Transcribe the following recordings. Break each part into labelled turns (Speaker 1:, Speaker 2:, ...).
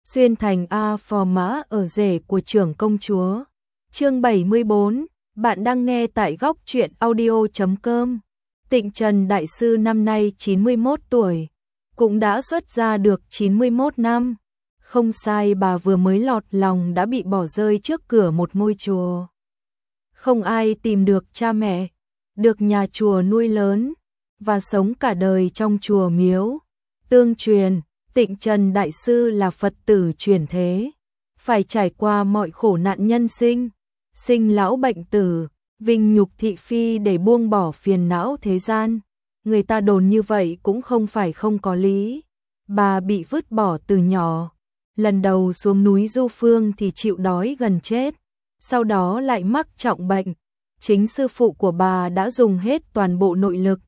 Speaker 1: xuyên thành A Phò Mã ở rể của trưởng công chúa. Chương 74, bạn đang nghe tại góc truyện audio.com. Tịnh Trần Đại Sư năm nay 91 tuổi, cũng đã xuất gia được 91 năm. Không sai, bà vừa mới lọt lòng đã bị bỏ rơi trước cửa một ngôi chùa. Không ai tìm được cha mẹ, được nhà chùa nuôi lớn, và sống cả đời trong chùa miếu. Tương truyền, Tịnh Trần Đại Sư là Phật tử chuyển thế, phải trải qua mọi khổ nạn nhân sinh, sinh lão bệnh tử, vinh nhục thị phi để buông bỏ phiền não thế gian. Người ta đồn như vậy cũng không phải không có lý. Bà bị vứt bỏ từ nhỏ, lần đầu xuống núi Du Phương thì chịu đói gần chết, sau đó lại mắc trọng bệnh. Chính sư phụ của bà đã dùng hết toàn bộ nội lực,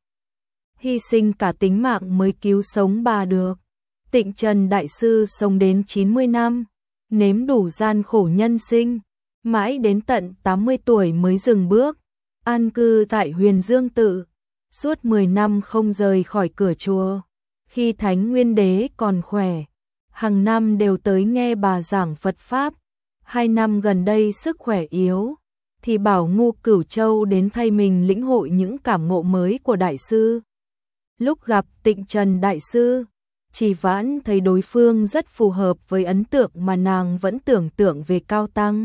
Speaker 1: hy sinh cả tính mạng mới cứu sống bà được. Tịnh Trần Đại Sư sống đến 90 năm, nếm đủ gian khổ nhân sinh, mãi đến tận 80 tuổi mới dừng bước, an cư tại Huyền Dương Tự, suốt 10 năm không rời khỏi cửa chùa. Khi Thánh Nguyên Đế còn khỏe, hàng năm đều tới nghe bà giảng Phật Pháp. 2 năm gần đây sức khỏe yếu, thì bảo Ngu Cửu Châu đến thay mình lĩnh hội những cảm ngộ mới của Đại Sư. Lúc gặp Tịnh Trần Đại Sư, Trì Vãn thấy đối phương rất phù hợp với ấn tượng mà nàng vẫn tưởng tượng về Cao Tăng.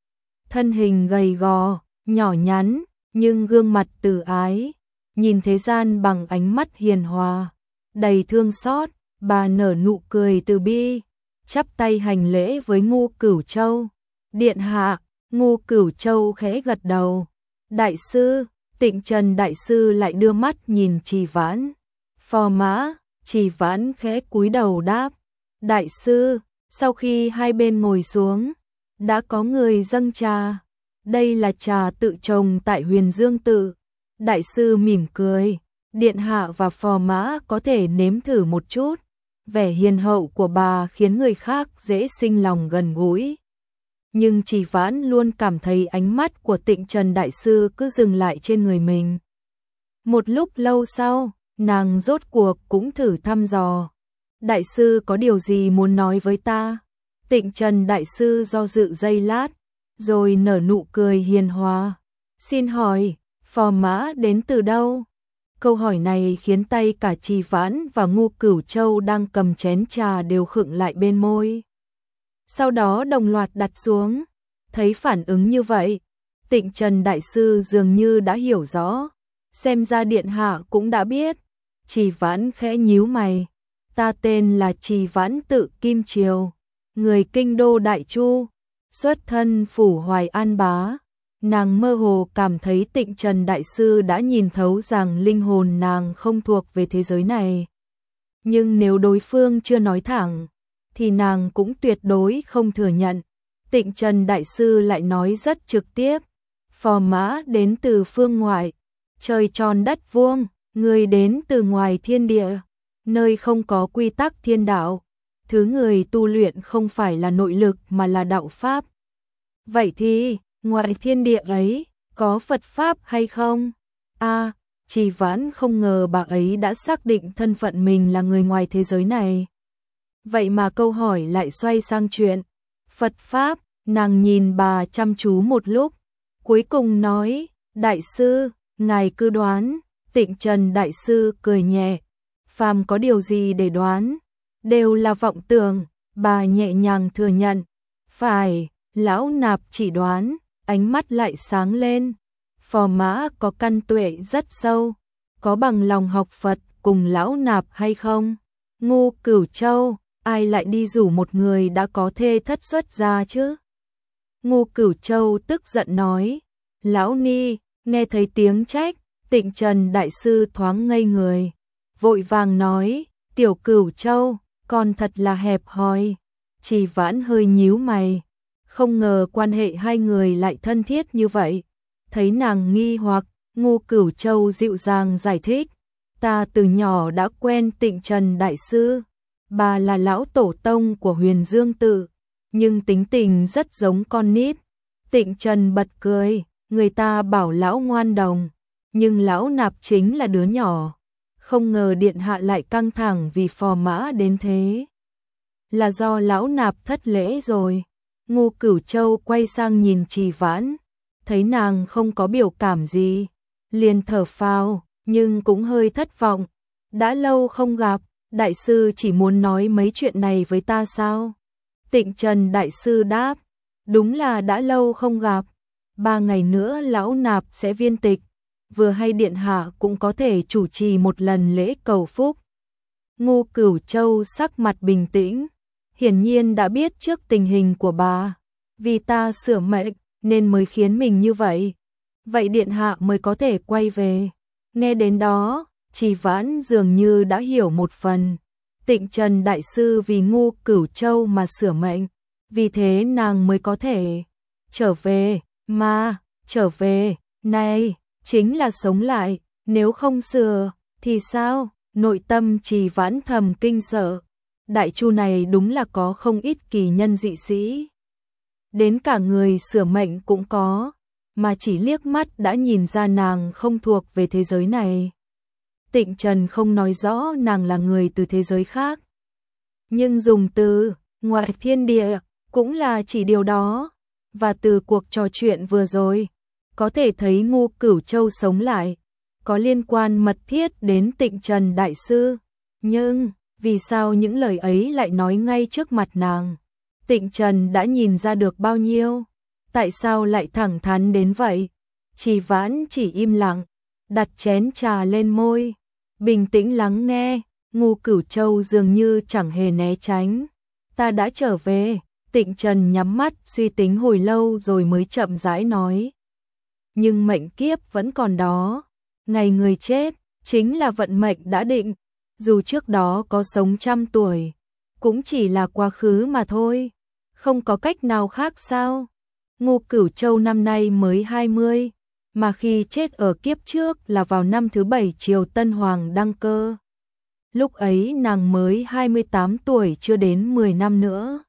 Speaker 1: Thân hình gầy gò, nhỏ nhắn, nhưng gương mặt từ ái, nhìn thế gian bằng ánh mắt hiền hòa, đầy thương xót. Bà nở nụ cười từ bi, chắp tay hành lễ với Ngu Cửu Châu. Điện hạ. Ngu Cửu Châu khẽ gật đầu. Đại sư. Tịnh Trần Đại Sư lại đưa mắt nhìn Trì Vãn. Phò Mã. Trì Vãn khẽ cúi đầu đáp. Đại sư. Sau khi hai bên ngồi xuống, đã có người dâng trà. Đây là trà tự trồng tại Huyền Dương Tự. Đại sư mỉm cười. Điện hạ và Phò Mã có thể nếm thử một chút. Vẻ hiền hậu của bà khiến người khác dễ sinh lòng gần gũi. Nhưng Trì Vãn luôn cảm thấy ánh mắt của Tịnh Trần Đại Sư cứ dừng lại trên người mình. Một lúc lâu sau, nàng rốt cuộc cũng thử thăm dò. Đại sư có điều gì muốn nói với ta? Tịnh Trần Đại Sư do dự giây lát, rồi nở nụ cười hiền hòa. Xin hỏi, Phò Mã đến từ đâu? Câu hỏi này khiến tay cả Trì Vãn và Ngu Cửu Châu đang cầm chén trà đều khựng lại bên môi. Sau đó đồng loạt đặt xuống. Thấy phản ứng như vậy, Tịnh Trần Đại Sư dường như đã hiểu rõ. Xem ra điện hạ cũng đã biết. Trì Vãn khẽ nhíu mày. Ta tên là Trì Vãn Tự Kim Triều, người kinh đô Đại Chu, xuất thân phủ Hoài An Bá. Nàng mơ hồ cảm thấy Tịnh Trần Đại Sư đã nhìn thấu rằng linh hồn nàng không thuộc về thế giới này. Nhưng nếu đối phương chưa nói thẳng, thì nàng cũng tuyệt đối không thừa nhận. Tịnh Trần Đại Sư lại nói rất trực tiếp. Phò Mã đến từ phương ngoại, trời tròn đất vuông, người đến từ ngoài thiên địa, nơi không có quy tắc thiên đạo. Thứ người tu luyện không phải là nội lực mà là đạo pháp. Vậy thì ngoài thiên địa ấy, có Phật Pháp hay không? Trì Vãn không ngờ bà ấy đã xác định thân phận mình là người ngoài thế giới này. Vậy mà câu hỏi lại xoay sang chuyện Phật Pháp. Nàng nhìn bà chăm chú một lúc, cuối cùng nói, Đại sư, ngài cứ đoán. Tịnh Trần Đại Sư cười nhẹ. Phàm có điều gì để đoán, đều là vọng tưởng. Bà nhẹ nhàng thừa nhận. Phải, lão nạp chỉ đoán. Ánh mắt lại sáng lên. Phò Mã có căn tuệ rất sâu, có bằng lòng học Phật cùng lão nạp hay không? Ngu Cửu Châu, ai lại đi rủ một người đã có thê thất xuất gia chứ? Ngu Cửu Châu tức giận nói. Lão ni. Nghe thấy tiếng trách, Tịnh Trần Đại Sư thoáng ngây người, vội vàng nói. Tiểu Cửu Châu, con thật là hẹp hòi. Trì Vãn hơi nhíu mày, không ngờ quan hệ hai người lại thân thiết như vậy. Thấy nàng nghi hoặc, Ngu Cửu Châu dịu dàng giải thích. Ta từ nhỏ đã quen Tịnh Trần Đại Sư. Bà là lão tổ tông của Huyền Dương Tự, nhưng tính tình rất giống con nít. Tịnh Trần bật cười. Người ta bảo lão ngoan đồng, nhưng lão nạp chính là đứa nhỏ. Không ngờ điện hạ lại căng thẳng vì Phò Mã đến thế. là do lão nạp thất lễ rồi. Ngô Cửu Châu quay sang nhìn Trì Vãn, thấy nàng không có biểu cảm gì, liền thở phào, nhưng cũng hơi thất vọng. Đã lâu không gặp, đại sư chỉ muốn nói mấy chuyện này với ta sao? Tịnh Trần đại sư đáp, đúng là đã lâu không gặp, 3 ngày nữa lão nạp sẽ viên tịch, vừa hay điện hạ cũng có thể chủ trì một lần lễ cầu phúc. Ngô Cửu Châu sắc mặt bình tĩnh, hiển nhiên đã biết trước tình hình của bà, vì ta sửa mệnh nên mới khiến mình như vậy. Vậy điện hạ mới có thể quay về. Nghe đến đó, Trì Vãn dường như đã hiểu một phần. Tịnh Trần đại sư vì Ngô Cửu Châu mà sửa mệnh, vì thế nàng mới có thể trở về, mà trở về này chính là sống lại, nếu không sửa thì sao? Nội tâm Trì Vãn thầm kinh sợ. Đại chu này đúng là có không ít kỳ nhân dị sĩ, đến cả người sửa mệnh cũng có, mà chỉ liếc mắt đã nhìn ra nàng không thuộc về thế giới này. Tịnh Trần không nói rõ nàng là người từ thế giới khác, nhưng dùng từ ngoại thiên địa cũng là chỉ điều đó, và từ cuộc trò chuyện vừa rồi, có thể thấy Ngô Cửu Châu sống lại, có liên quan mật thiết đến Tịnh Trần đại sư. Nhưng, vì sao những lời ấy lại nói ngay trước mặt nàng? Tịnh Trần đã nhìn ra được bao nhiêu? Tại sao lại thẳng thắn đến vậy? Trì Vãn chỉ im lặng, đặt chén trà lên môi, bình tĩnh lắng nghe. Ngô Cửu Châu dường như chẳng hề né tránh. Ta đã trở về. Tịnh Trần nhắm mắt suy tính hồi lâu rồi mới chậm rãi nói. Nhưng mệnh kiếp vẫn còn đó. Ngày người chết chính là vận mệnh đã định. Dù trước đó có sống 100 tuổi, cũng chỉ là quá khứ mà thôi. Không có cách nào khác sao? Ngô Cửu Châu năm nay mới 20, mà khi chết ở kiếp trước là vào năm thứ 7 triều Tân Hoàng đăng cơ. Lúc ấy nàng mới 28 tuổi, chưa đến 10 năm nữa.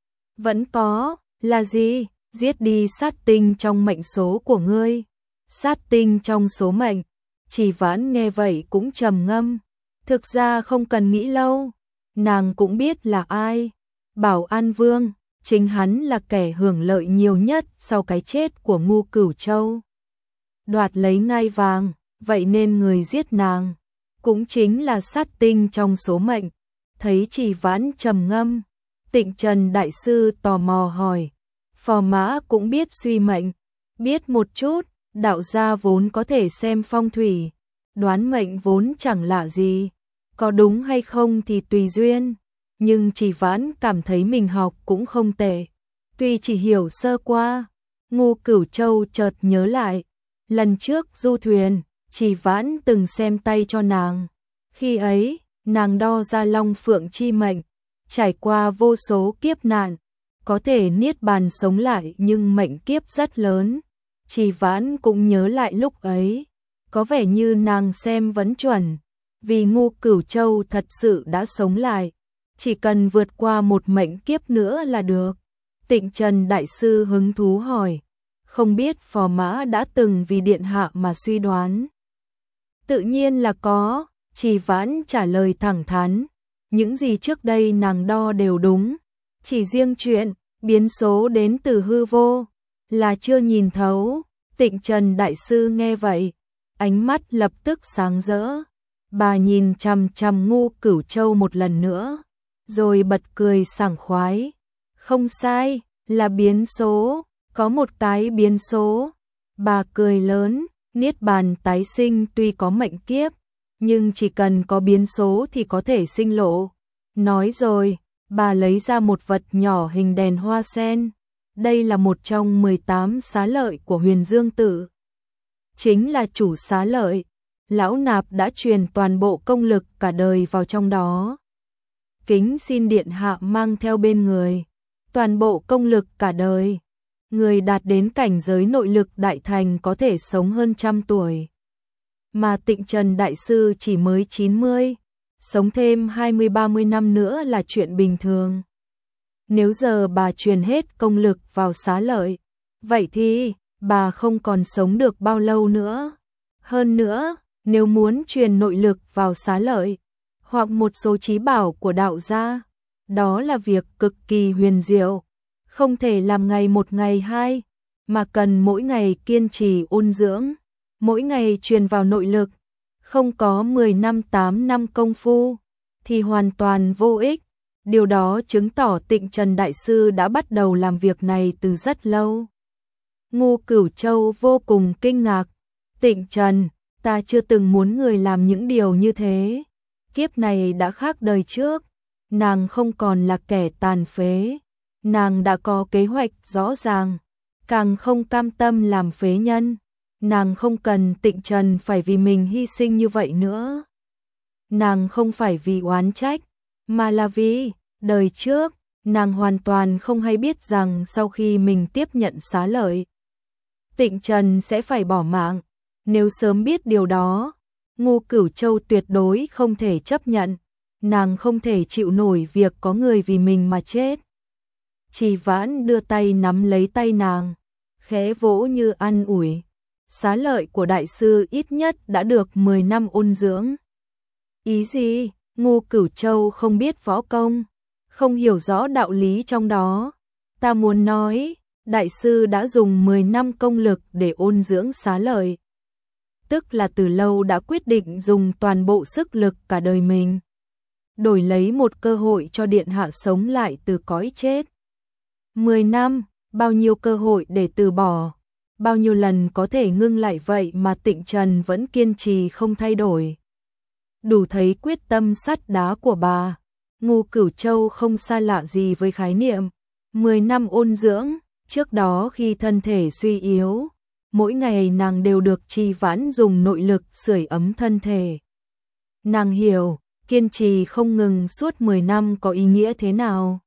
Speaker 1: Vẫn có, là gì? Giết đi sát tinh trong mệnh số của ngươi. Sát tinh trong số mệnh. Trì Vãn nghe vậy cũng trầm ngâm. Thực ra không cần nghĩ lâu, nàng cũng biết là ai. Bảo An Vương, chính hắn là kẻ hưởng lợi nhiều nhất sau cái chết của Ngô Cửu Châu. Đoạt lấy ngai vàng, vậy nên người giết nàng cũng chính là sát tinh trong số mệnh. Thấy Trì Vãn trầm ngâm, Tịnh Trần đại sư tò mò hỏi, phò mã cũng biết suy mệnh? Biết một chút, đạo gia vốn có thể xem phong thủy, đoán mệnh vốn chẳng lạ gì, có đúng hay không thì tùy duyên. Nhưng Trì Vãn cảm thấy mình học cũng không tệ, tuy chỉ hiểu sơ qua. Ngô Cửu Châu chợt nhớ lại, lần trước du thuyền, Trì Vãn từng xem tay cho nàng. Khi ấy, nàng đo ra Long Phượng chi mệnh, trải qua vô số kiếp nạn, có thể niết bàn sống lại nhưng mệnh kiếp rất lớn. Trì Vãn cũng nhớ lại lúc ấy, có vẻ như nàng xem vẫn chuẩn, vì Ngô Cửu Châu thật sự đã sống lại, chỉ cần vượt qua một mệnh kiếp nữa là được. Tịnh Trần đại sư hứng thú hỏi, không biết phò mã đã từng vì điện hạ mà suy đoán? Tự nhiên là có, Trì Vãn trả lời thẳng thắn, những gì trước đây nàng đo đều đúng, chỉ riêng chuyện biến số đến từ hư vô là chưa nhìn thấu. Tịnh Trần đại sư nghe vậy, ánh mắt lập tức sáng rỡ, bà nhìn chằm chằm Ngô Cửu Châu một lần nữa, rồi bật cười sảng khoái. Không sai, là biến số, có một cái biến số. Bà cười lớn, niết bàn tái sinh tuy có mệnh kiếp, nhưng chỉ cần có biến số thì có thể sinh lộ. Nói rồi, bà lấy ra một vật nhỏ hình đèn hoa sen. Đây là một trong 18 xá lợi của Huyền Dương Tử. Chính là chủ xá lợi. Lão nạp đã truyền toàn bộ công lực cả đời vào trong đó. Kính xin điện hạ mang theo bên người. Toàn bộ công lực cả đời. Người đạt đến cảnh giới nội lực đại thành có thể sống hơn 100 tuổi. Mà Tịnh Trần đại sư chỉ mới 90. Sống thêm 20-30 năm nữa là chuyện bình thường. Nếu giờ bà truyền hết công lực vào xá lợi, vậy thì bà không còn sống được bao lâu nữa. Hơn nữa, nếu muốn truyền nội lực vào xá lợi, hoặc một số chí bảo của đạo gia, đó là việc cực kỳ huyền diệu, không thể làm ngày một ngày hai, mà cần mỗi ngày kiên trì ôn dưỡng, mỗi ngày truyền vào nội lực, không có 10 năm 8 năm công phu thì hoàn toàn vô ích. Điều đó chứng tỏ Tịnh Trần Đại Sư đã bắt đầu làm việc này từ rất lâu. Ngô Cửu Châu vô cùng kinh ngạc. Tịnh Trần, ta chưa từng muốn người làm những điều như thế. Kiếp này đã khác đời trước. Nàng không còn là kẻ tàn phế. Nàng đã có kế hoạch rõ ràng. Càng không cam tâm làm phế nhân. Nàng không cần Tịnh Trần phải vì mình hy sinh như vậy nữa. Nàng không phải vì oán trách, mà là vì đời trước, nàng hoàn toàn không hay biết rằng sau khi mình tiếp nhận xá lợi, Tịnh Trần sẽ phải bỏ mạng. Nếu sớm biết điều đó, Ngô Cửu Châu tuyệt đối không thể chấp nhận. Nàng không thể chịu nổi việc có người vì mình mà chết. Trì Vãn đưa tay nắm lấy tay nàng, khẽ vỗ như an ủi. Xá lợi của đại sư ít nhất đã được 10 năm ôn dưỡng. Ý gì? Ngô Cửu Châu không biết võ công, không hiểu rõ đạo lý trong đó. Ta muốn nói, đại sư đã dùng 10 năm công lực để ôn dưỡng xá lợi. Tức là từ lâu đã quyết định dùng toàn bộ sức lực cả đời mình, đổi lấy một cơ hội cho điện hạ sống lại từ cõi chết. 10 năm, bao nhiêu cơ hội để từ bỏ, bao nhiêu lần có thể ngưng lại vậy mà Tịnh Trần vẫn kiên trì không thay đổi. Đủ thấy quyết tâm sắt đá của bà. Ngô Cửu Châu không xa lạ gì với khái niệm 10 năm ôn dưỡng. Trước đó khi thân thể suy yếu, mỗi ngày nàng đều được Trì Vãn dùng nội lực sưởi ấm thân thể. Nàng hiểu, kiên trì không ngừng suốt 10 năm có ý nghĩa thế nào.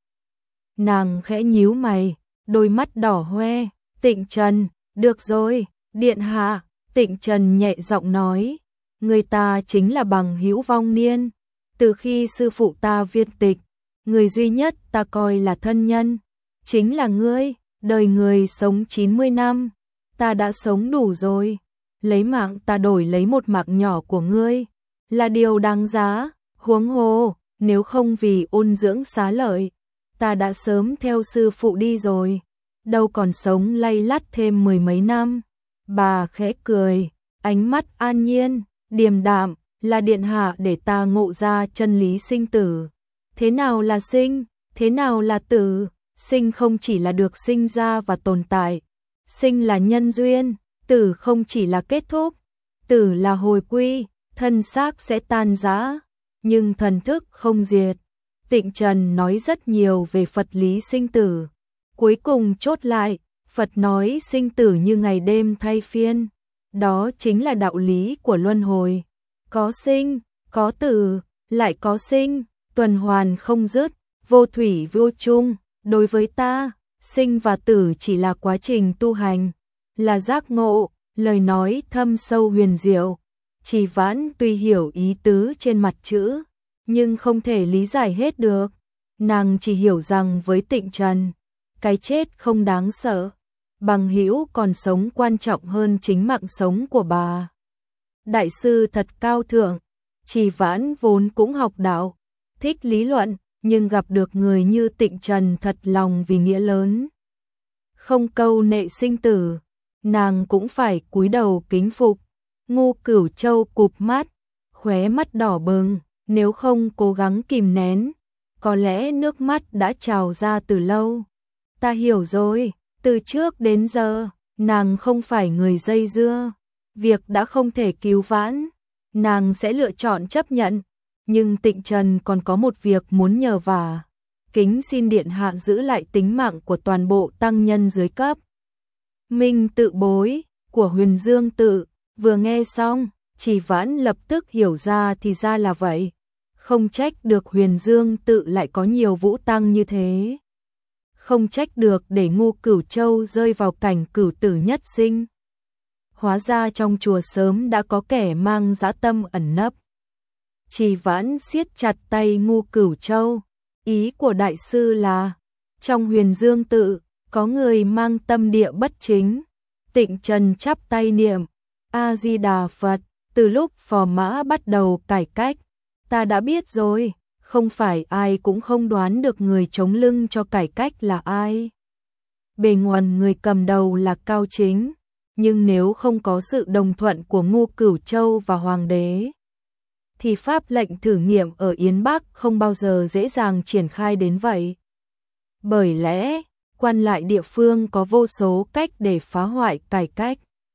Speaker 1: Nàng khẽ nhíu mày, đôi mắt đỏ hoe. Tịnh Trần, được rồi, điện hạ. Tịnh Trần nhẹ giọng nói, người ta chính là bằng hữu vong niên. Từ khi sư phụ ta viên tịch, người duy nhất ta coi là thân nhân chính là ngươi. Đời người sống 90 năm, ta đã sống đủ rồi. Lấy mạng ta đổi lấy một mạng nhỏ của ngươi là điều đáng giá. Huống hồ, nếu không vì ôn dưỡng xá lợi, ta đã sớm theo sư phụ đi rồi, đâu còn sống lay lắt thêm 10 mấy năm. Bà khẽ cười, ánh mắt an nhiên, điềm đạm, là điện hạ để ta ngộ ra chân lý sinh tử. Thế nào là sinh, thế nào là tử? Sinh không chỉ là được sinh ra và tồn tại, sinh là nhân duyên, tử không chỉ là kết thúc, tử là hồi quy, thân xác sẽ tan rã, nhưng thần thức không diệt. Tịnh Trần nói rất nhiều về Phật lý sinh tử. Cuối cùng chốt lại, Phật nói sinh tử như ngày đêm thay phiên. Đó chính là đạo lý của luân hồi. Có sinh, có tử, lại có sinh, tuần hoàn không dứt, vô thủy vô chung. Đối với ta, sinh và tử chỉ là quá trình tu hành, là giác ngộ, lời nói thâm sâu huyền diệu. Trì Vãn tuy hiểu ý tứ trên mặt chữ, nhưng không thể lý giải hết được. Nàng chỉ hiểu rằng với Tịnh Trần, cái chết không đáng sợ, bằng hữu còn sống quan trọng hơn chính mạng sống của bà. Đại sư thật cao thượng. Trì Vãn vốn cũng học đạo, thích lý luận, nhưng gặp được người như Tịnh Trần thật lòng vì nghĩa lớn, không câu nệ sinh tử, nàng cũng phải cúi đầu kính phục. Ngô Cửu Châu cụp mắt, khóe mắt đỏ bừng, nếu không cố gắng kìm nén, có lẽ nước mắt đã trào ra từ lâu. Ta hiểu rồi, từ trước đến giờ, nàng không phải người dây dưa, việc đã không thể cứu vãn, nàng sẽ lựa chọn chấp nhận. Nhưng Tịnh Trần còn có một việc muốn nhờ vả, kính xin điện hạ giữ lại tính mạng của toàn bộ tăng nhân dưới cấp Minh Tự Bối của Huyền Dương Tự. Vừa nghe xong, Trì Vãn lập tức hiểu ra thì ra là vậy. Không trách được Huyền Dương Tự lại có nhiều vũ tăng như thế. Không trách được để Ngô Cửu Châu rơi vào cảnh cửu tử nhất sinh. Hóa ra trong chùa sớm đã có kẻ mang dã tâm ẩn nấp. Trì Vãn siết chặt tay Ngô Cửu Châu. Ý của đại sư là, trong Huyền Dương Tự, có người mang tâm địa bất chính. Tịnh Trần chắp tay niệm, A-di-đà Phật, từ lúc Phò Mã bắt đầu cải cách, ta đã biết rồi, không phải ai cũng không đoán được người chống lưng cho cải cách là ai. Bề ngoài người cầm đầu là Cao Chính, nhưng nếu không có sự đồng thuận của Ngô Cửu Châu và Hoàng đế, thì pháp lệnh thử nghiệm ở Yến Bắc không bao giờ dễ dàng triển khai đến vậy. Bởi lẽ, quan lại địa phương có vô số cách để phá hoại cải cách.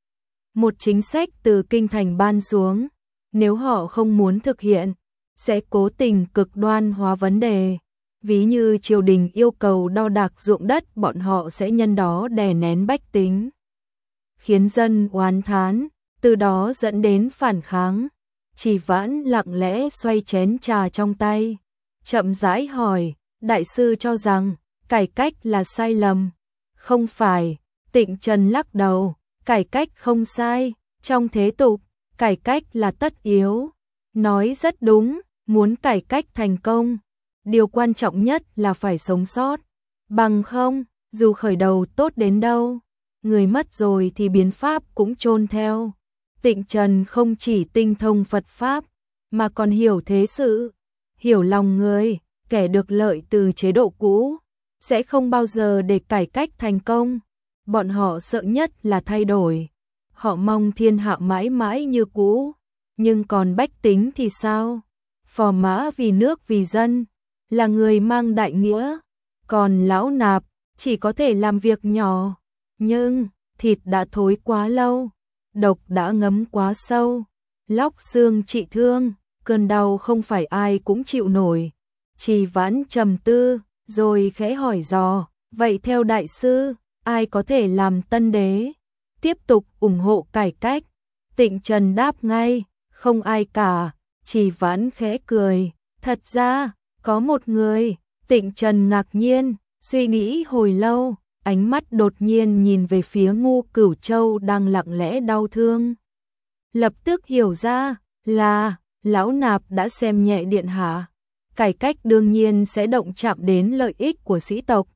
Speaker 1: Một chính sách từ kinh thành ban xuống, nếu họ không muốn thực hiện, sẽ cố tình cực đoan hóa vấn đề. Ví như triều đình yêu cầu đo đạc ruộng đất, bọn họ sẽ nhân đó đè nén bách tính, khiến dân oán thán, từ đó dẫn đến phản kháng. Chỉ Vãn lặng lẽ xoay chén trà trong tay, chậm rãi hỏi, đại sư cho rằng cải cách là sai lầm. Không phải, Tịnh Trần lắc đầu, cải cách không sai, trong thế tục, cải cách là tất yếu. Nói rất đúng, muốn cải cách thành công, điều quan trọng nhất là phải sống sót. Bằng không, dù khởi đầu tốt đến đâu, người mất rồi thì biến pháp cũng chôn theo. Tịnh Trần không chỉ tinh thông Phật Pháp, mà còn hiểu thế sự, hiểu lòng người, kẻ được lợi từ chế độ cũ, sẽ không bao giờ để cải cách thành công. Bọn họ sợ nhất là thay đổi. Họ mong thiên hạ mãi mãi như cũ. Nhưng còn bách tính thì sao? Phò Mã vì nước vì dân, là người mang đại nghĩa. Còn Lão Nạp chỉ có thể làm việc nhỏ. Nhưng thịt đã thối quá lâu, độc đã ngấm quá sâu, lóc xương trị thương, cơn đau không phải ai cũng chịu nổi. Chỉ Vãn trầm tư, rồi khẽ hỏi dò, vậy theo đại sư, ai có thể làm tân đế, tiếp tục ủng hộ cải cách? Tịnh Trần đáp ngay, không ai cả. Chỉ Vãn khẽ cười, thật ra, có một người. Tịnh Trần ngạc nhiên, suy nghĩ hồi lâu, ánh mắt đột nhiên nhìn về phía Ngô Cửu Châu đang lặng lẽ đau thương. Lập tức hiểu ra, là, Lão Nạp đã xem nhẹ điện hạ. Cải cách đương nhiên sẽ động chạm đến lợi ích của sĩ tộc.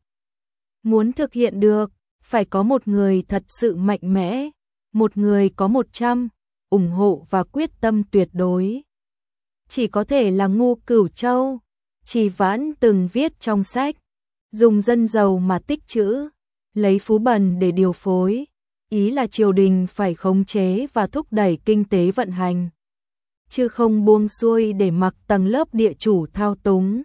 Speaker 1: Muốn thực hiện được, phải có một người thật sự mạnh mẽ, một người có 100, ủng hộ và quyết tâm tuyệt đối. Chỉ có thể là Ngô Cửu Châu. Chỉ Vãn từng viết trong sách, dùng dân giàu mà tích trữ, lấy phú bần để điều phối. Ý là triều đình phải khống chế và thúc đẩy kinh tế vận hành, chứ không buông xuôi để mặc tầng lớp địa chủ thao túng.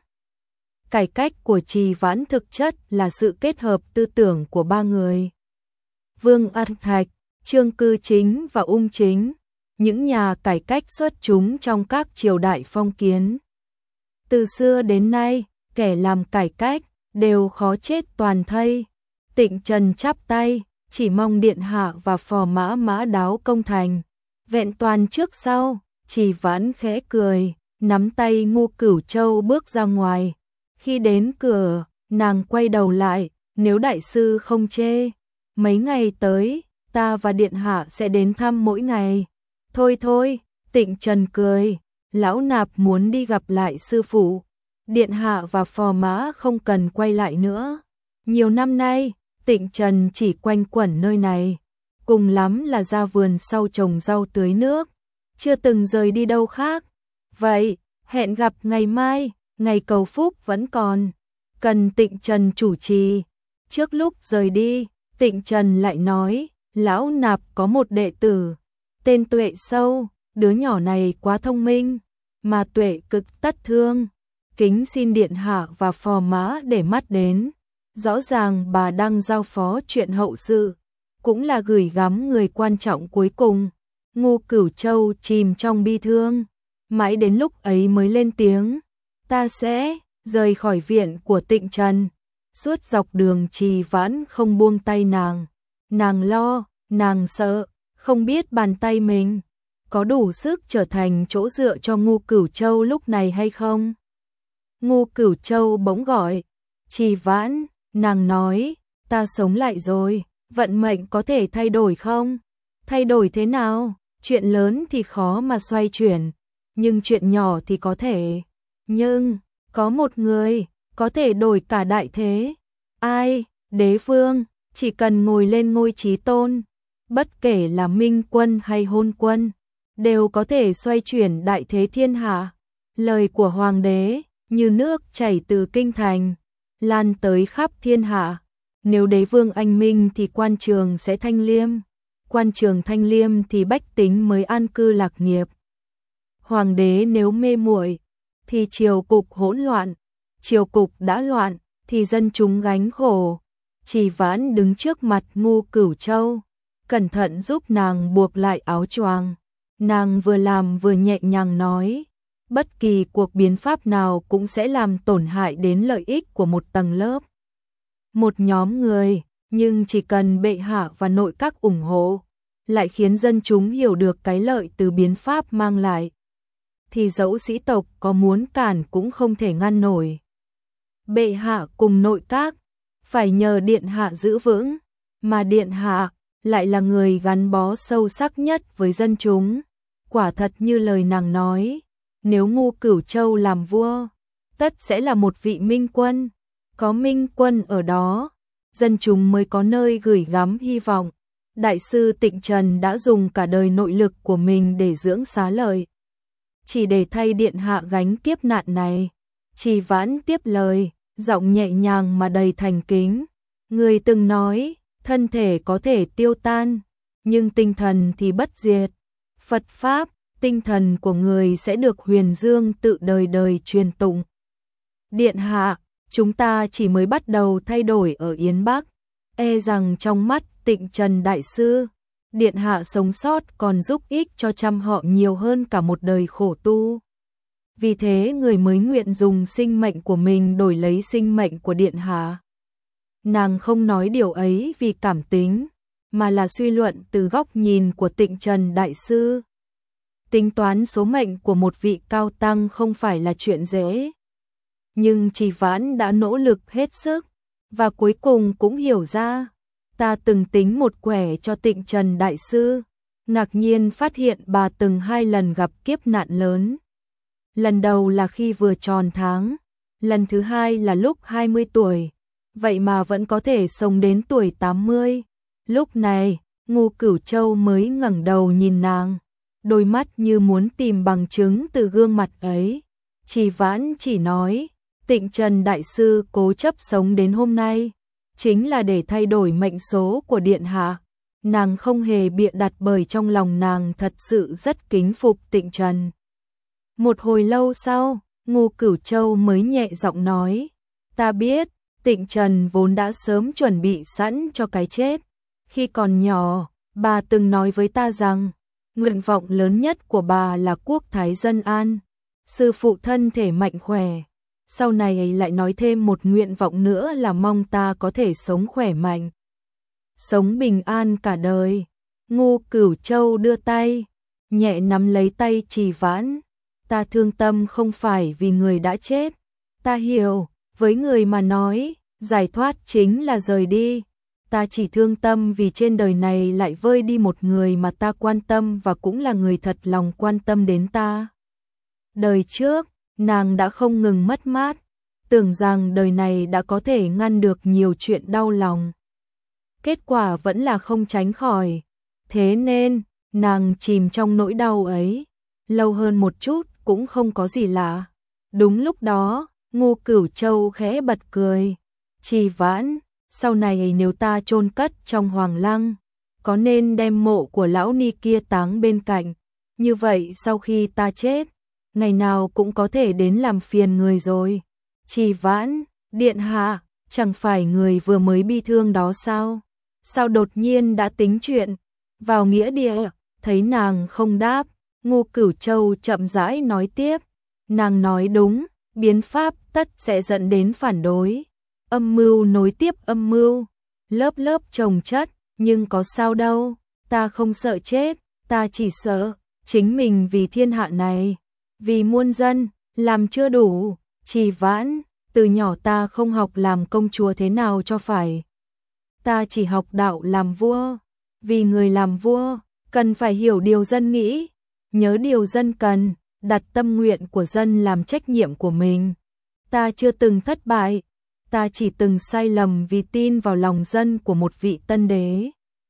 Speaker 1: Cải cách của Trì Vãn thực chất là sự kết hợp tư tưởng của ba người: Vương An Thạch, Trương Cư Chính và Ung Chính, những nhà cải cách xuất chúng trong các triều đại phong kiến. Từ xưa đến nay, kẻ làm cải cách đều khó chết toàn thây. Tịnh Trần chắp tay, chỉ mong điện hạ và Phò Mã mã đáo công thành, vẹn toàn trước sau. Trì Vãn khẽ cười, nắm tay Ngô Cửu Châu bước ra ngoài. Khi đến cửa, nàng quay đầu lại, nếu đại sư không chê, mấy ngày tới, ta và điện hạ sẽ đến thăm mỗi ngày. Thôi thôi, Tịnh Trần cười, Lão Nạp muốn đi gặp lại sư phụ. Điện hạ và Phò Mã không cần quay lại nữa. Nhiều năm nay, Tịnh Trần chỉ quanh quẩn nơi này, cùng lắm là ra vườn sau trồng rau tưới nước, chưa từng rời đi đâu khác. Vậy, hẹn gặp ngày mai, ngày cầu phúc vẫn còn, cần Tịnh Trần chủ trì. Trước lúc rời đi, Tịnh Trần lại nói, Lão Nạp có một đệ tử, tên Tuệ Sâu, đứa nhỏ này quá thông minh, mà tuệ cực tất thương. Kính xin điện hạ và Phò Mã để mắt đến. Rõ ràng bà đang giao phó chuyện hậu sự, cũng là gửi gắm người quan trọng cuối cùng. Ngô Cửu Châu chìm trong bi thương, mãi đến lúc ấy mới lên tiếng, ta sẽ rời khỏi viện của Tịnh Trần. Suốt dọc đường Trì Vãn không buông tay nàng. Nàng lo, nàng sợ, không biết bàn tay mình có đủ sức trở thành chỗ dựa cho Ngô Cửu Châu lúc này hay không. Ngô Cửu Châu bỗng gọi, Trì Vãn. Nàng nói, ta sống lại rồi, vận mệnh có thể thay đổi không? Thay đổi thế nào? Chuyện lớn thì khó mà xoay chuyển, nhưng chuyện nhỏ thì có thể. Nhưng, có một người, có thể đổi cả đại thế. Ai? Đế vương, chỉ cần ngồi lên ngôi chí tôn, bất kể là minh quân hay hôn quân, đều có thể xoay chuyển đại thế thiên hạ. Lời của hoàng đế, như nước chảy từ kinh thành, lan tới khắp thiên hạ. Nếu đế vương anh minh thì quan trường sẽ thanh liêm, quan trường thanh liêm thì bách tính mới an cư lạc nghiệp. Hoàng đế nếu mê muội thì triều cục hỗn loạn, triều cục đã loạn thì dân chúng gánh khổ. Trì Vãn đứng trước mặt Ngô Cửu Châu, cẩn thận giúp nàng buộc lại áo choàng. Nàng vừa làm vừa nhẹ nhàng nói, bất kỳ cuộc biến pháp nào cũng sẽ làm tổn hại đến lợi ích của một tầng lớp, một nhóm người, nhưng chỉ cần bệ hạ và nội các ủng hộ, lại khiến dân chúng hiểu được cái lợi từ biến pháp mang lại, thì dẫu sĩ tộc có muốn cản cũng không thể ngăn nổi. Bệ hạ cùng nội các phải nhờ điện hạ giữ vững, mà điện hạ lại là người gắn bó sâu sắc nhất với dân chúng. Quả thật như lời nàng nói, nếu Ngô Cửu Châu làm vua, tất sẽ là một vị minh quân. Có minh quân ở đó, dân chúng mới có nơi gửi gắm hy vọng. Đại sư Tịnh Trần đã dùng cả đời nội lực của mình để dưỡng xá lợi, chỉ để thay điện hạ gánh kiếp nạn này. Trì Vãn tiếp lời, giọng nhẹ nhàng mà đầy thành kính. Người từng nói, thân thể có thể tiêu tan, nhưng tinh thần thì bất diệt. Phật Pháp, tinh thần của người sẽ được huyền dương tự đời đời truyền tụng. Điện hạ, chúng ta chỉ mới bắt đầu thay đổi ở Yến Bắc, e rằng trong mắt Tịnh Trần Đại Sư, điện hạ sống sót còn giúp ích cho trăm họ nhiều hơn cả một đời khổ tu. Vì thế người mới nguyện dùng sinh mệnh của mình đổi lấy sinh mệnh của điện hạ. Nàng không nói điều ấy vì cảm tính, mà là suy luận từ góc nhìn của Tịnh Trần Đại Sư. Tính toán số mệnh của một vị cao tăng không phải là chuyện dễ. Nhưng Trì Vãn đã nỗ lực hết sức, và cuối cùng cũng hiểu ra. Ta từng tính một quẻ cho Tịnh Trần Đại Sư, ngạc nhiên phát hiện bà từng 2 lần gặp kiếp nạn lớn. Lần đầu là khi vừa tròn tháng, lần thứ hai là lúc 20 tuổi, vậy mà vẫn có thể sống đến tuổi 80. Lúc này, Ngô Cửu Châu mới ngẩng đầu nhìn nàng, đôi mắt như muốn tìm bằng chứng từ gương mặt ấy. Trì Vãn chỉ nói, Tịnh Trần Đại Sư cố chấp sống đến hôm nay, chính là để thay đổi mệnh số của điện hạ. Nàng không hề bịa đặt bởi trong lòng nàng thật sự rất kính phục Tịnh Trần. Một hồi lâu sau, Ngô Cửu Châu mới nhẹ giọng nói, ta biết, Tịnh Trần vốn đã sớm chuẩn bị sẵn cho cái chết. Khi còn nhỏ, bà từng nói với ta rằng, nguyện vọng lớn nhất của bà là quốc thái dân an, sư phụ thân thể mạnh khỏe. Sau này lại nói thêm một nguyện vọng nữa là mong ta có thể sống khỏe mạnh, sống bình an cả đời. Ngô Cửu Châu đưa tay, nhẹ nắm lấy tay Trì Vãn. Ta thương tâm không phải vì người đã chết. Ta hiểu, với người mà nói, giải thoát chính là rời đi. Ta chỉ thương tâm vì trên đời này lại vơi đi một người mà ta quan tâm và cũng là người thật lòng quan tâm đến ta. Đời trước, nàng đã không ngừng mất mát, tưởng rằng đời này đã có thể ngăn được nhiều chuyện đau lòng. Kết quả vẫn là không tránh khỏi. Thế nên, nàng chìm trong nỗi đau ấy, lâu hơn một chút cũng không có gì lạ. Đúng lúc đó, Ngô Cửu Châu khẽ bật cười. Trì Vãn, sau này nếu ta chôn cất trong Hoàng Lăng, có nên đem mộ của lão ni kia táng bên cạnh. Như vậy sau khi ta chết, ngày nào cũng có thể đến làm phiền người rồi. Trì Vãn, điện hạ, chẳng phải người vừa mới bi thương đó sao? Sao đột nhiên đã tính chuyện? Vào nghĩa địa, thấy nàng không đáp, Ngô Cửu Châu chậm rãi nói tiếp. Nàng nói đúng, biến pháp tất sẽ dẫn đến phản đối. Âm mưu nối tiếp âm mưu, lớp lớp chồng chất, nhưng có sao đâu, ta không sợ chết, ta chỉ sợ chính mình vì thiên hạ này, vì muôn dân, làm chưa đủ. Trì Vãn, từ nhỏ ta không học làm công chúa thế nào cho phải. Ta chỉ học đạo làm vua, vì người làm vua, cần phải hiểu điều dân nghĩ, nhớ điều dân cần, đặt tâm nguyện của dân làm trách nhiệm của mình. Ta chưa từng thất bại, ta chỉ từng sai lầm vì tin vào lòng dân của một vị tân đế.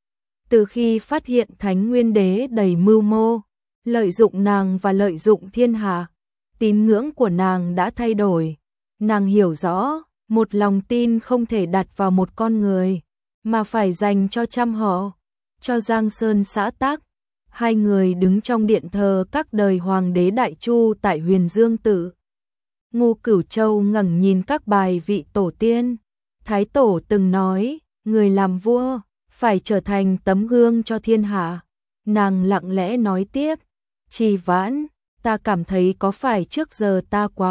Speaker 1: Từ khi phát hiện Thánh Nguyên Đế đầy mưu mô, lợi dụng nàng và lợi dụng thiên hạ, tín ngưỡng của nàng đã thay đổi. Nàng hiểu rõ, một lòng tin không thể đặt vào một con người, mà phải dành cho trăm họ, cho Giang Sơn xã tắc. Hai người đứng trong điện thờ các đời hoàng đế Đại Chu tại Huyền Dương Tự. Ngô Cửu Châu ngẩng nhìn các bài vị tổ tiên. Thái tổ từng nói, người làm vua phải trở thành tấm gương cho thiên hạ. Nàng lặng lẽ nói tiếp, Trì Vãn, ta cảm thấy có phải trước giờ ta quá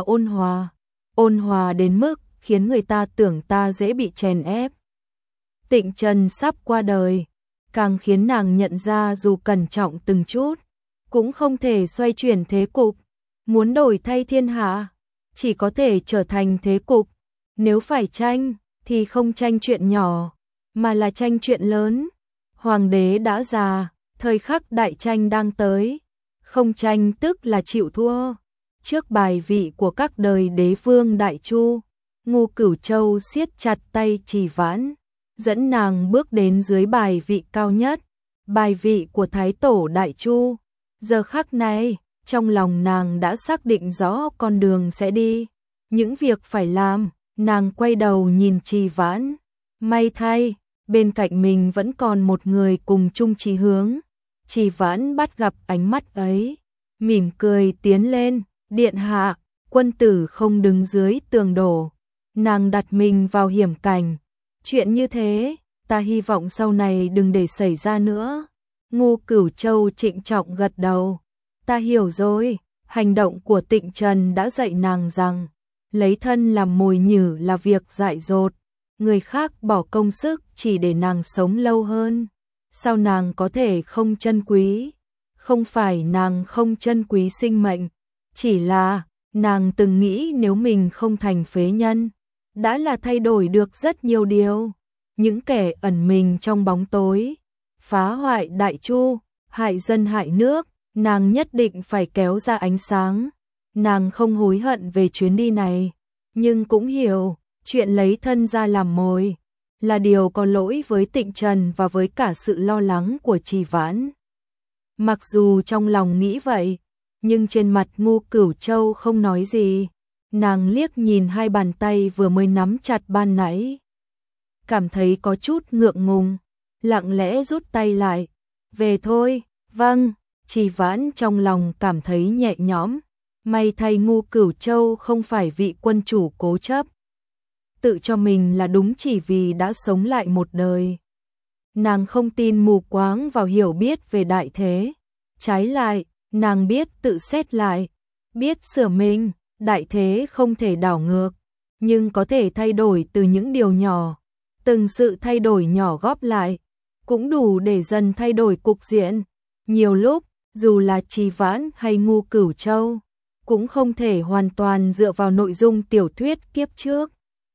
Speaker 1: ôn hòa đến mức khiến người ta tưởng ta dễ bị chèn ép. Tịnh Trần sắp qua đời, càng khiến nàng nhận ra dù cẩn trọng từng chút, cũng không thể xoay chuyển thế cục. Muốn đổi thay thiên hạ, chỉ có thể trở thành thế cục. Nếu phải tranh, thì không tranh chuyện nhỏ, mà là tranh chuyện lớn. Hoàng đế đã già, thời khắc đại tranh đang tới. Không tranh tức là chịu thua. Trước bài vị của các đời đế vương Đại Chu, Ngô Cửu Châu siết chặt tay Trì Vãn, dẫn nàng bước đến dưới bài vị cao nhất, bài vị của Thái tổ Đại Chu. Giờ khắc này, trong lòng nàng đã xác định rõ con đường sẽ đi, những việc phải làm. Nàng quay đầu nhìn Trì Vãn, may thay, bên cạnh mình vẫn còn một người cùng chung chí hướng. Trì Vãn bắt gặp ánh mắt ấy, mỉm cười tiến lên, điện hạ, quân tử không đứng dưới tường đổ. Nàng đặt mình vào hiểm cảnh, chuyện như thế, ta hy vọng sau này đừng để xảy ra nữa. Ngô Cửu Châu trịnh trọng gật đầu, ta hiểu rồi. Hành động của Tịnh Trần đã dạy nàng rằng, lấy thân làm mồi nhử là việc dại dột, người khác bỏ công sức chỉ để nàng sống lâu hơn. Sao nàng có thể không trân quý? Không phải nàng không trân quý sinh mệnh, chỉ là nàng từng nghĩ nếu mình không thành phế nhân, đã là thay đổi được rất nhiều điều. Những kẻ ẩn mình trong bóng tối, phá hoại Đại Chu, hại dân hại nước, nàng nhất định phải kéo ra ánh sáng. Nàng không hối hận về chuyến đi này, nhưng cũng hiểu, chuyện lấy thân ra làm mồi là điều có lỗi với Tịnh Trần và với cả sự lo lắng của Trì Vãn. Mặc dù trong lòng nghĩ vậy, nhưng trên mặt Ngô Cửu Châu không nói gì. Nàng liếc nhìn hai bàn tay vừa mới nắm chặt ban nãy, cảm thấy có chút ngượng ngùng, lặng lẽ rút tay lại. Về thôi. Vâng. Trì Vãn trong lòng cảm thấy nhẹ nhõm. May thay Ngô Cửu Châu không phải vị quân chủ cố chấp, tự cho mình là đúng chỉ vì đã sống lại một đời. Nàng không tin mù quáng vào hiểu biết về đại thế. Trái lại, nàng biết tự xét lại, biết sửa mình. Đại thế không thể đảo ngược, nhưng có thể thay đổi từ những điều nhỏ. Từng sự thay đổi nhỏ góp lại, cũng đủ để dần thay đổi cục diện. Nhiều lúc, dù là Trì Vãn hay Ngô Cửu Châu, cũng không thể hoàn toàn dựa vào nội dung tiểu thuyết kiếp trước.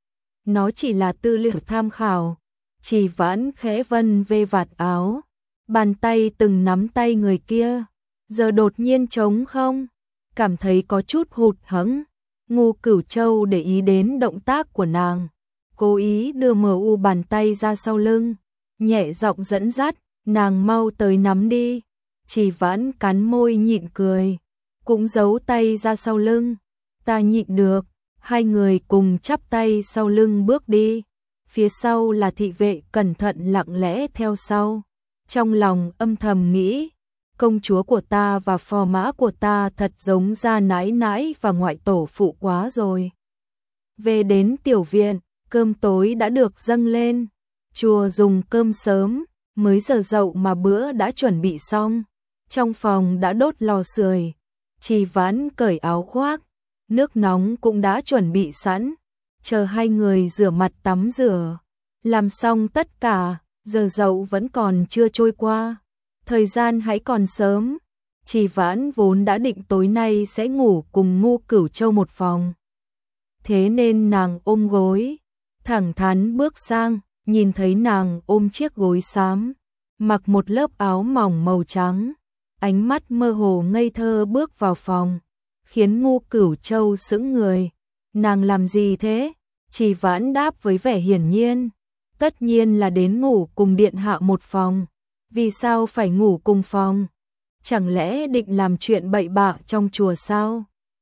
Speaker 1: Nó chỉ là tư liệu tham khảo. Trì Vãn khẽ vân về vạt áo, bàn tay từng nắm tay người kia, giờ đột nhiên trống không, cảm thấy có chút hụt hẫng. Ngô Cửu Châu để ý đến động tác của nàng, cố ý đưa MU bàn tay ra sau lưng, nhẹ giọng dẫn dắt, nàng mau tới nắm đi. Trì Vãn cắn môi nhịn cười, cũng giấu tay ra sau lưng. Ta nhịn được. Hai người cùng chắp tay sau lưng bước đi, phía sau là thị vệ cẩn thận lặng lẽ theo sau. Trong lòng âm thầm nghĩ, công chúa của ta và phò mã của ta thật giống gia nãi nãi và ngoại tổ phụ quá rồi. Về đến tiểu viện, cơm tối đã được dâng lên. Chùa dùng cơm sớm, mới giờ dậu mà bữa đã chuẩn bị xong. Trong phòng đã đốt lò sưởi, Trì Vãn cởi áo khoác, nước nóng cũng đã chuẩn bị sẵn, chờ hai người rửa mặt tắm rửa. Làm xong tất cả, giờ dậu vẫn còn chưa trôi qua. Thời gian hãy còn sớm. Trì Vãn vốn đã định tối nay sẽ ngủ cùng Ngô Cửu Châu một phòng. Thế nên nàng ôm gối, thẳng thắn bước sang, nhìn thấy nàng ôm chiếc gối xám, mặc một lớp áo mỏng màu trắng, ánh mắt mơ hồ ngây thơ bước vào phòng, khiến Ngô Cửu Châu sững người. Nàng làm gì thế? Trì Vãn đáp với vẻ hiển nhiên, tất nhiên là đến ngủ cùng điện hạ một phòng. Vì sao phải ngủ cùng phòng? Chẳng lẽ định làm chuyện bậy bạ trong chùa sao?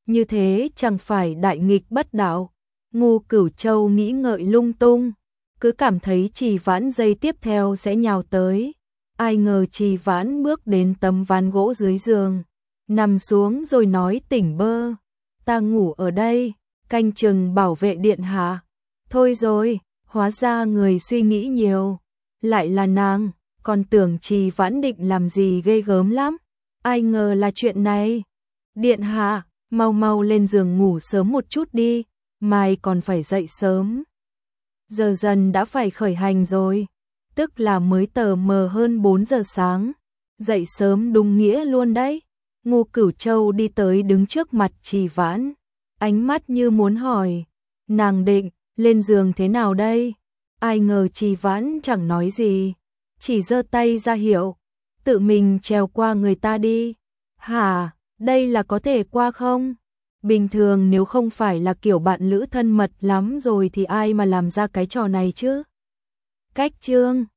Speaker 1: như thế chẳng phải đại nghịch bất đạo. Ngô Cửu Châu nghĩ ngợi lung tung, cứ cảm thấy Trì Vãn giây tiếp theo sẽ nhào tới. Ai ngờ Trì Vãn bước đến tấm ván gỗ dưới giường, nằm xuống rồi nói tỉnh bơ. Ta ngủ ở đây, canh chừng bảo vệ điện hạ. Thôi rồi, hóa ra người suy nghĩ nhiều, lại là nàng, còn tưởng Trì Vãn định làm gì ghê gớm lắm. Ai ngờ là chuyện này. Điện hạ, mau mau lên giường ngủ sớm một chút đi, mai còn phải dậy sớm. Giờ dần đã phải khởi hành rồi, tức là mới tờ mờ hơn 4 giờ sáng. Dậy sớm đúng nghĩa luôn đấy. Ngô Cửu Châu đi tới đứng trước mặt Trì Vãn, ánh mắt như muốn hỏi, nàng định lên giường thế nào đây? Ai ngờ Trì Vãn chẳng nói gì, chỉ giơ tay ra hiệu, tự mình trèo qua người ta đi. Hả, đây là có thể qua không? Bình thường nếu không phải là kiểu bạn lữ thân mật lắm rồi thì ai mà làm ra cái trò này chứ? Cách chương